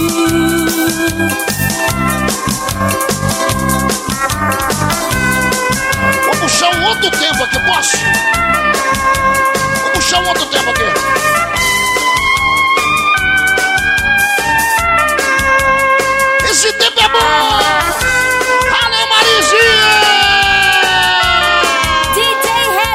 Vou puxar um outro tempo aqui, posso? Vou puxar um outro tempo aqui. Esse tempo é bom! Alô, Marizinha! DJ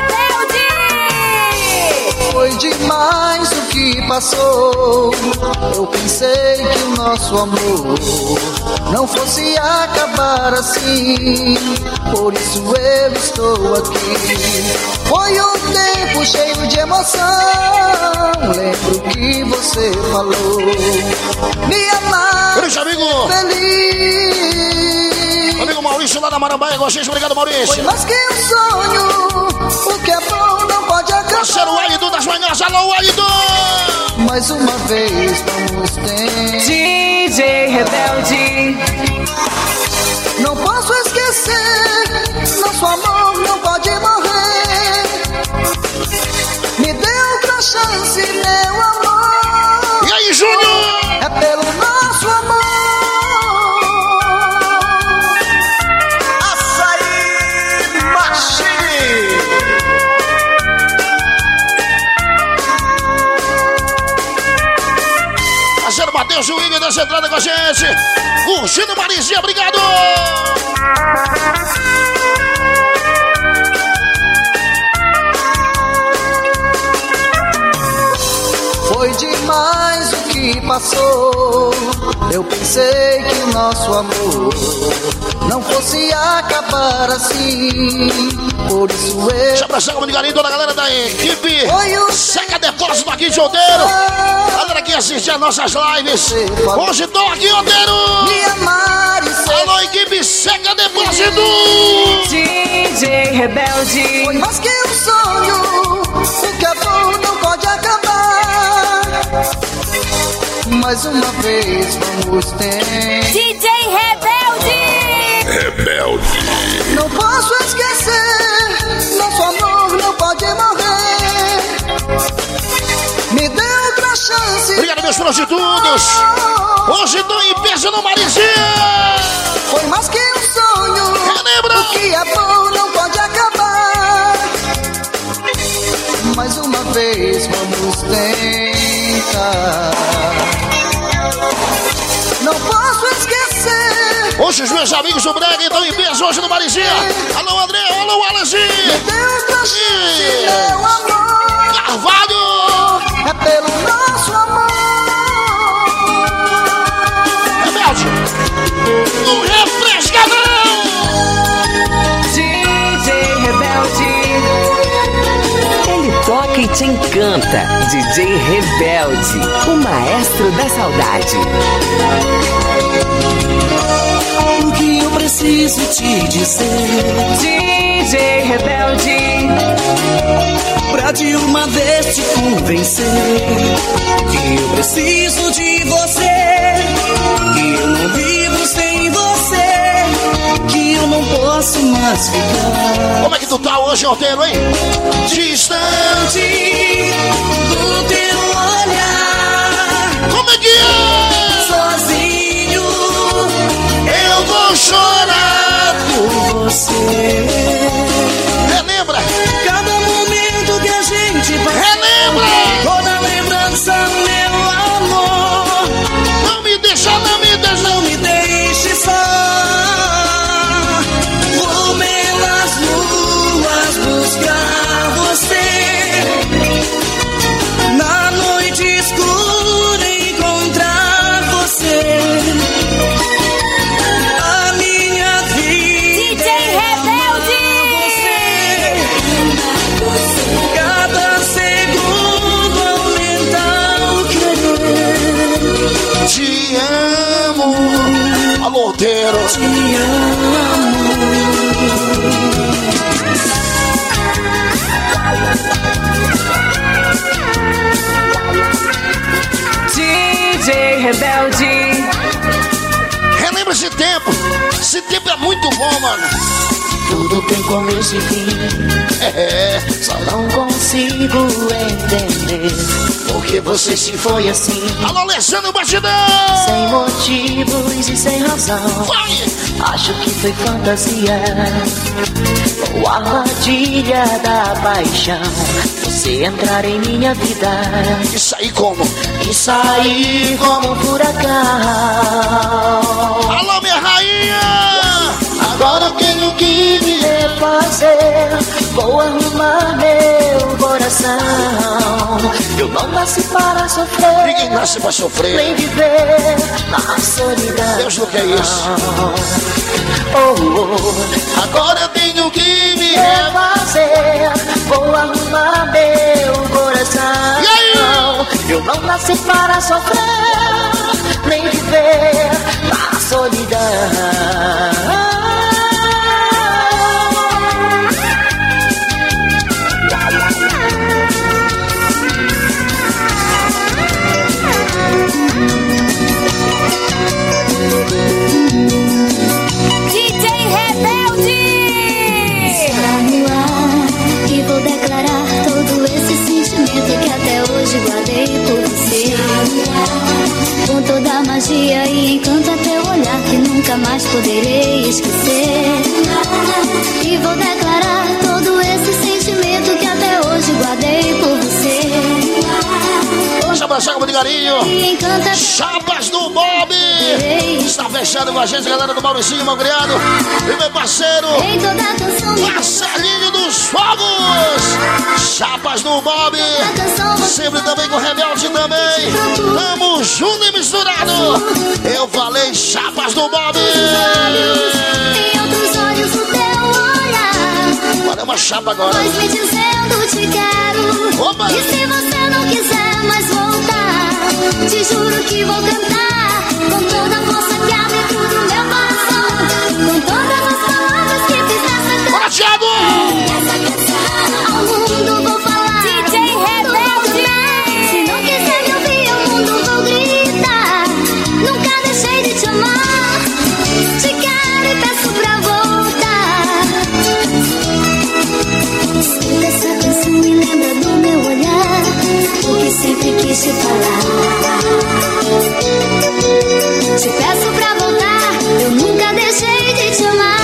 Rebelde! Foi demais o que passou. Eu pensei que o nosso amor não fosse acabar assim. Por isso eu estou aqui. Foi um tempo cheio de emoção. Lembro que você falou. Me amar, Grande amigo! feliz. Amigo Maurício lá na Marambaia com a gente. Obrigado, Maurício. Foi mais que um sonho. O que é bom não pode acabar. Parceiro Aidu das manhãs. Alô, Aidu! Mais uma vez vamos ter. DJ Rebelde. Não posso esquecer. Nosso amor não pode morrer. Me dê outra chance, meu amor. E aí, Júnior? É pelo nosso amor. Açaí Machine. Parceiro Matheus e o Igor dessa entrada com a gente. Curtindo Marizinha, obrigado! Foi demais o que passou. Eu pensei que o nosso amor não fosse acabar assim. Por isso eu. Deixa eu abraçar com o carinho toda a galera da equipe. Foi o Seca Depósito aqui de Odeiro. Galera que assiste as nossas lives. Hoje tô aqui, Odeiro. me amar e ser. Alô, equipe Seca Depósito. DJ Rebelde. Foi mais que um sonho. O que é bom não pode acabar. Mais uma vez vamos ter. DJ Rebelde! Rebelde. Não posso esquecer. Nosso amor não pode morrer. Me dê outra chance. Obrigado, meus prostitutos. Hoje tô em peso no Marizinha. Foi mais que um sonho. Relembra. O que é bom não pode acabar. Mais uma vez vamos tentar. Não posso esquecer. Hoje os meus amigos do Brega estão em peso hoje no Marizinha. Alô, André. Alô, Me Alanzinho. dê outra chance, meu amor. Carvalho. É pelo nosso amor. Rebelde. Não refresca, não. DJ Rebelde. Ele toca e te encanta. DJ Rebelde, o maestro da saudade. O que eu preciso te dizer, DJ Rebelde. pra de uma vez te convencer que eu preciso de você, que eu não vivo sem você, que eu não posso mais ficar. Como é que tu tá hoje, Odeiro, hein? Distante do teu olhar. Como é que é? Sozinho Eu vou chorar. por você. Relembra. Cada momento que a gente passa, Relembra. toda lembrança, meu amor. Não me deixa, não me deixa. Não me deixe só. Vou pelas ruas buscar você. Na noite escura encontrar você. A minha vida. DJ Rebelde! Cada segundo aumentar o querer. Te amo. Alô, Odeiro. Te amo. DJ Rebelde. Relembra esse tempo. Esse tempo é muito bom, mano. tudo tem começo e fim. Só não consigo entender porque você se foi assim. Alô, Alessandro Batidão! Sem motivos e sem razão. Vai! Acho que foi fantasia ou armadilha da paixão. Você entrar em minha vida E sair como? e sair como um furacão. Alô, minha rainha! Agora eu tenho que me refazer. Vou arrumar meu coração. Eu não nasci para sofrer. Ninguém nasce pra sofrer. Nem viver na solidão. Deus não quer isso. Agora eu tenho que me refazer. Vou arrumar meu coração. E aí? Eu não nasci para sofrer. Nem viver na solidão. DJ Rebelde! Está no ar e vou declarar todo esse sentimento que até hoje guardei por você. Com toda a magia e encanto até o olhar que nunca mais poderei esquecer. E vou declarar todo esse sentimento que até hoje guardei por você. Vamos abraçar com devagarinho. E encanta Chapas do Bob! Está fechado com a gente, galera do Mauricinho Malcriado. E meu parceiro, em toda a canção Marcelinho dos Fogos. Chapas do Bob. Sempre também com Rebelde também. Tamo junto e misturado. Eu falei Chapas do Bob. em outros olhos o teu olhar. Olha uma chapa agora. Mas me dizendo te quero. Opa! E se você não quiser mais voltar, te juro que vou cantar com toda a força que há dentro do meu coração, com todas as palavras que fiz nessa Bora, Thiago! canção. Ao mundo vou falar. DJ Rebelde! Se não quiser me ouvir, ao mundo vou gritar. Nunca deixei de te amar. Te quero e peço pra voltar. Escuta essa canção e lembra do meu olhar, o que sempre quis te falar. Te peço pra voltar, eu nunca deixei de te amar.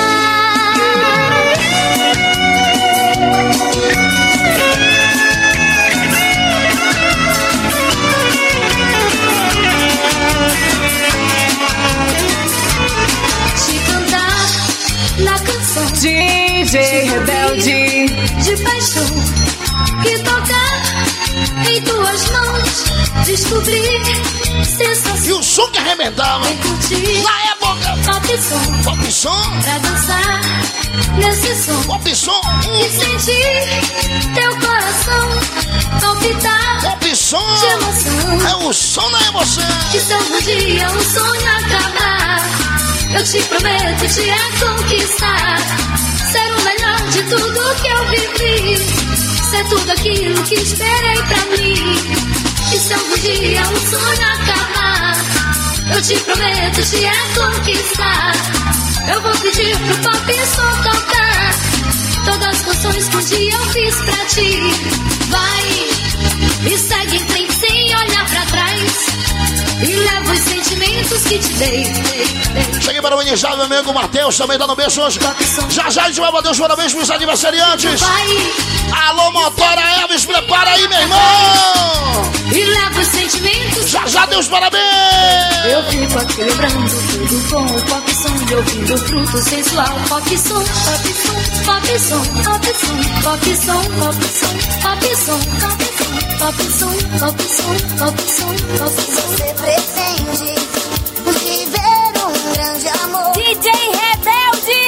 Te cantar na canção DJ Rebelde. de paixão e tocar em tuas mãos, descobrir sensação E o som que arrebentava. em curtir Na época. pop som Pop som. pra dançar nesse som Pop som. e sentir teu coração palpitar Pop som. de emoção. É o som da emoção. Que se algum dia um sonho acabar, eu te prometo te conquistar, ser o melhor de tudo que eu vivi, ser tudo aquilo que esperei pra mim. E se algum dia um sonho acabar, eu te prometo te conquistar, eu vou pedir pro pop som tocar todas as canções que um dia eu fiz pra ti. Vai, me segue em frente sem olhar pra trás e leva os sentimentos que te dei. Cheguei para o aniversário, meu amigo Matheus, também tá no berço hoje. Já já a gente vai bater os parabéns pros aniversariantes. Vai, Alô, motora Elvis, prepara aí, meu irmão. e leva os sentimentos. Já já deu os parabéns. Eu fico aqui lembrando tudo com o pop som e ouvindo o fruto sensual. Pop som, pop som, pop som, pop som, pop som, pop som, pop som, pop som, pop som, pop som, pop som, pop som. Você pretende viver um grande amor. DJ Rebelde!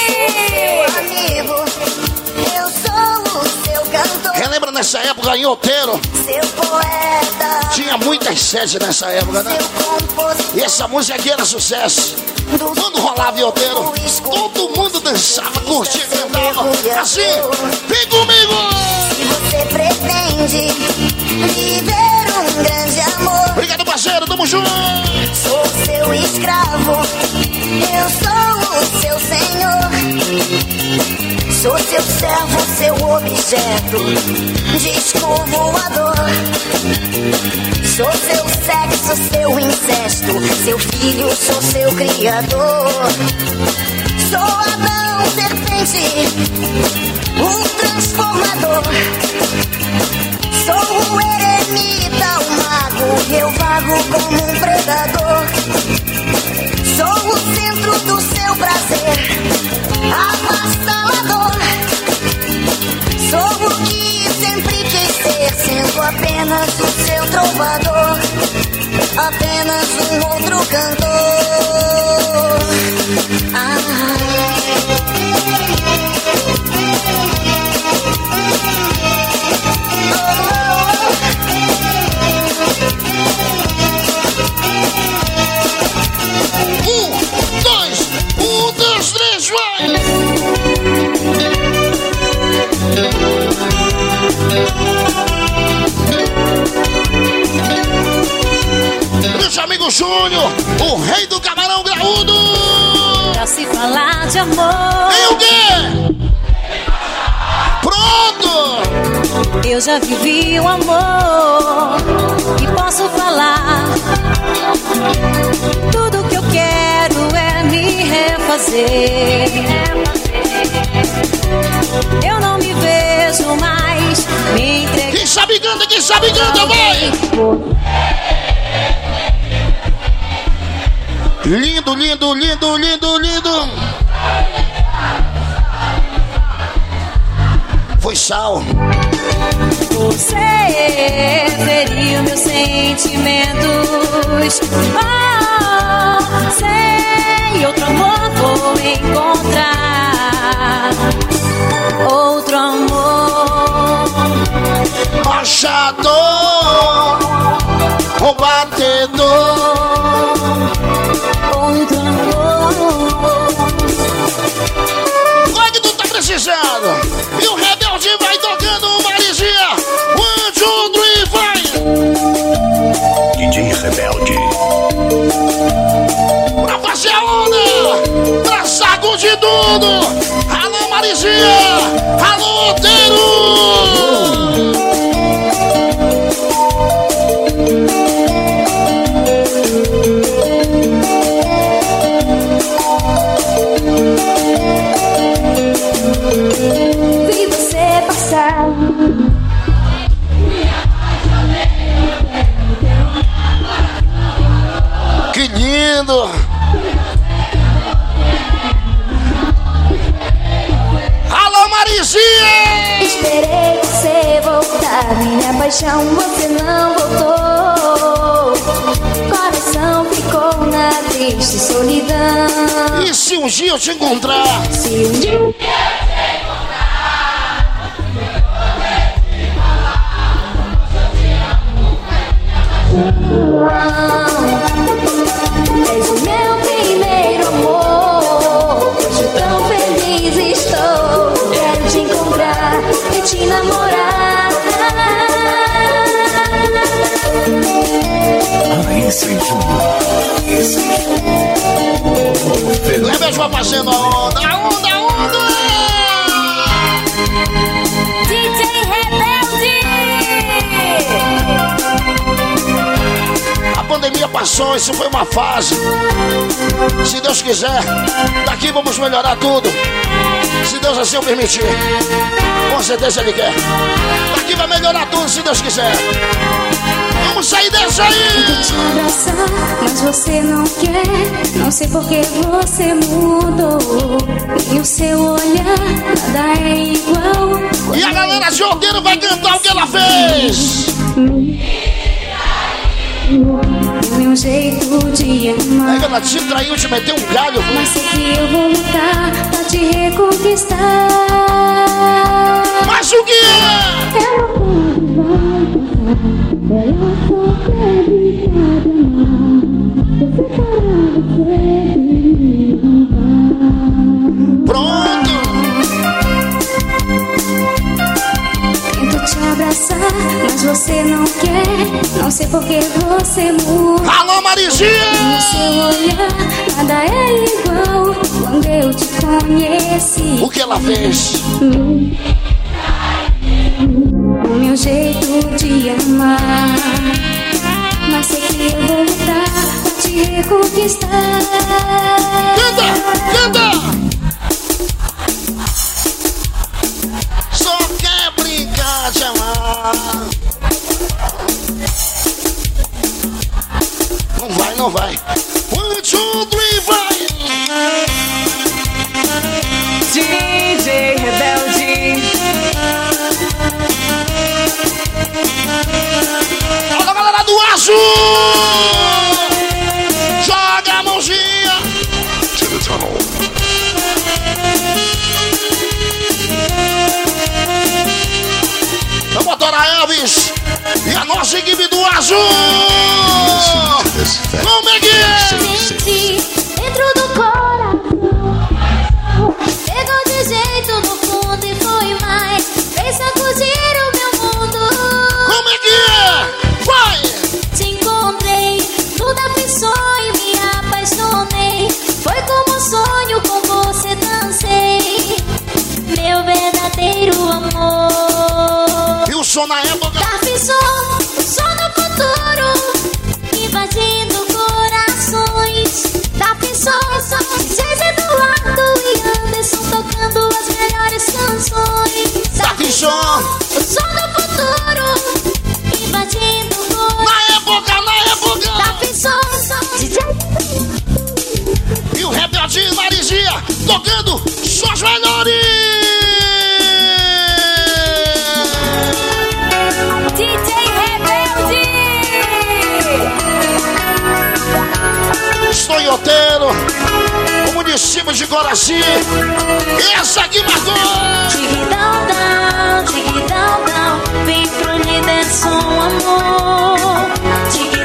Seu amigo, eu sou o seu cantor. Relembra nessa época em Outeiro? Seu poeta, Tinha muitas sedes nessa época, né? seu compositor. E essa música aqui era sucesso. Quando rolava em Outeiro, todo mundo dançava, curtia, cantava. Assim, vem comigo! Se você pretende viver um grande amor, Obrigado, parceiro, tamo junto! sou seu escravo, eu sou o seu senhor. Sou seu servo, seu objeto, disco voador. Sou seu sexo, seu incesto, seu filho, sou seu criador. Sou Adão, serpente, um transformador. Sou o eremita, o mago, eu vago como um predador. Sou o centro do seu prazer, avassalador. Sou o que sempre quis ser, sendo apenas o seu trovador, apenas um outro cantor. Um, dois, três, vai! Meu amigo Júnior, o rei do camarão graúdo. Pra se falar de amor. E o quê? Pronto! Eu já vivi o amor e posso falar. Tudo que eu quero é me refazer. Eu não me vejo mais me entregar. Quem sabe canta, vai! Lindo, lindo, lindo, lindo, lindo. Foi sal. Você feriu meus sentimentos. Oh, sei, outro amor vou encontrar. Outro amor. Machador, o batedor. Outro amor. Qual é que tu tá precisando? E o Rebelde vai tocando Marizinha. 1, 2, 3, vai! DJ Rebelde. Pra fazer a onda, pra sacudir tudo. Alô Marizinha, alô Oteiro. Vi você passar. Que lindo! Alô Marizinha! Esperei você voltar, minha paixão você não voltou. Coração ficou na triste solidão. E se um dia eu te encontrar? Se um dia és o meu primeiro amor, hoje tão feliz estou. Quero te encontrar e te namorar. Raíssa e Júnior. Rebelde vai fazendo a onda, a onda, a onda! DJ Rebelde! A pandemia passou, isso foi uma fase. Se Deus quiser, daqui vamos melhorar tudo. Se Deus assim o permitir. Com certeza Ele quer. Daqui vai melhorar tudo, se Deus quiser. Vamos sair dessa aí! Tento te abraçar, mas você não quer. Não sei porque você mudou. E o seu olhar, nada é igual. E a galera solteira vai cantar o que ela fez! Meu jeito de amar. Ela te traiu, te meteu um galho. Mas sei que eu vou lutar pra te reconquistar. Mas o que é? Eu sou acreditada de amar. Você Pronto! Tento te abraçar, mas você não quer. Não sei porque você muda. Alô, Marizinha! No seu olhar, nada é igual. Quando eu te conheci, o que ela ela fez. O meu jeito de amar, mas sei que eu vou lutar pra te reconquistar. Canta, canta! Só quer brincar de amar. Não vai, não vai. 1, 2, 3, vai! DJ Rebelde. Olha a galera do azul! Joga a mãozinha! To the tunnel. Vamos adorar Elvis e a nossa equipe do azul! Como é que é? Senti dentro do coração, pegou de jeito no fundo e foi mais, fez sacudir o meu mundo. Como é que é? Vai! Te encontrei, tudo pensou e me apaixonei. Foi como um sonho, com você dancei, meu verdadeiro amor. E o som na época? Darfisson, o som do futuro, invadindo corações. Darfisson, Zez Eduardo e Anderson tocando as melhores canções. Darfisson, o som do futuro, invadindo corações. na época! Darfisson, DJ. E o Rebelde Marizia tocando suas melhores! DJ Rebelde. Sonhoteiro, o município de Coraci. Essa aqui marcou! Tig down, vem pro líder som amor. Tig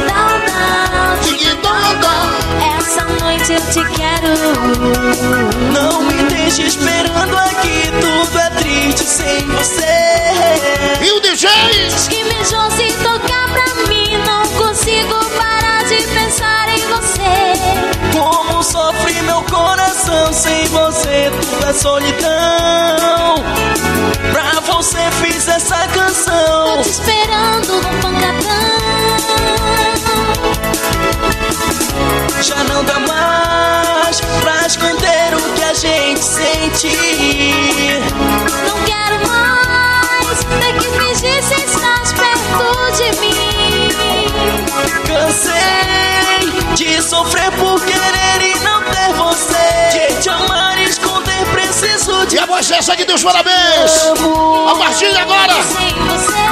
down, essa noite eu te quero. Não me deixe esperando aqui, tudo é triste sem você. E o DJ? Diz que me enjoa se tocar pra mim, não consigo parar de pensar em você. Como sofre meu coração, sem você tudo é solidão. Pra você fiz essa canção. Tô te esperando no pancadão. Já não dá mais pra esconder o que a gente sente. Não quero mais ter que fingir se estás perto de mim. Cansei de sofrer por querer e não ter você. De te amar e esconder, preciso de. E a você aqui, Deus, parabéns! A partir de agora, Sem você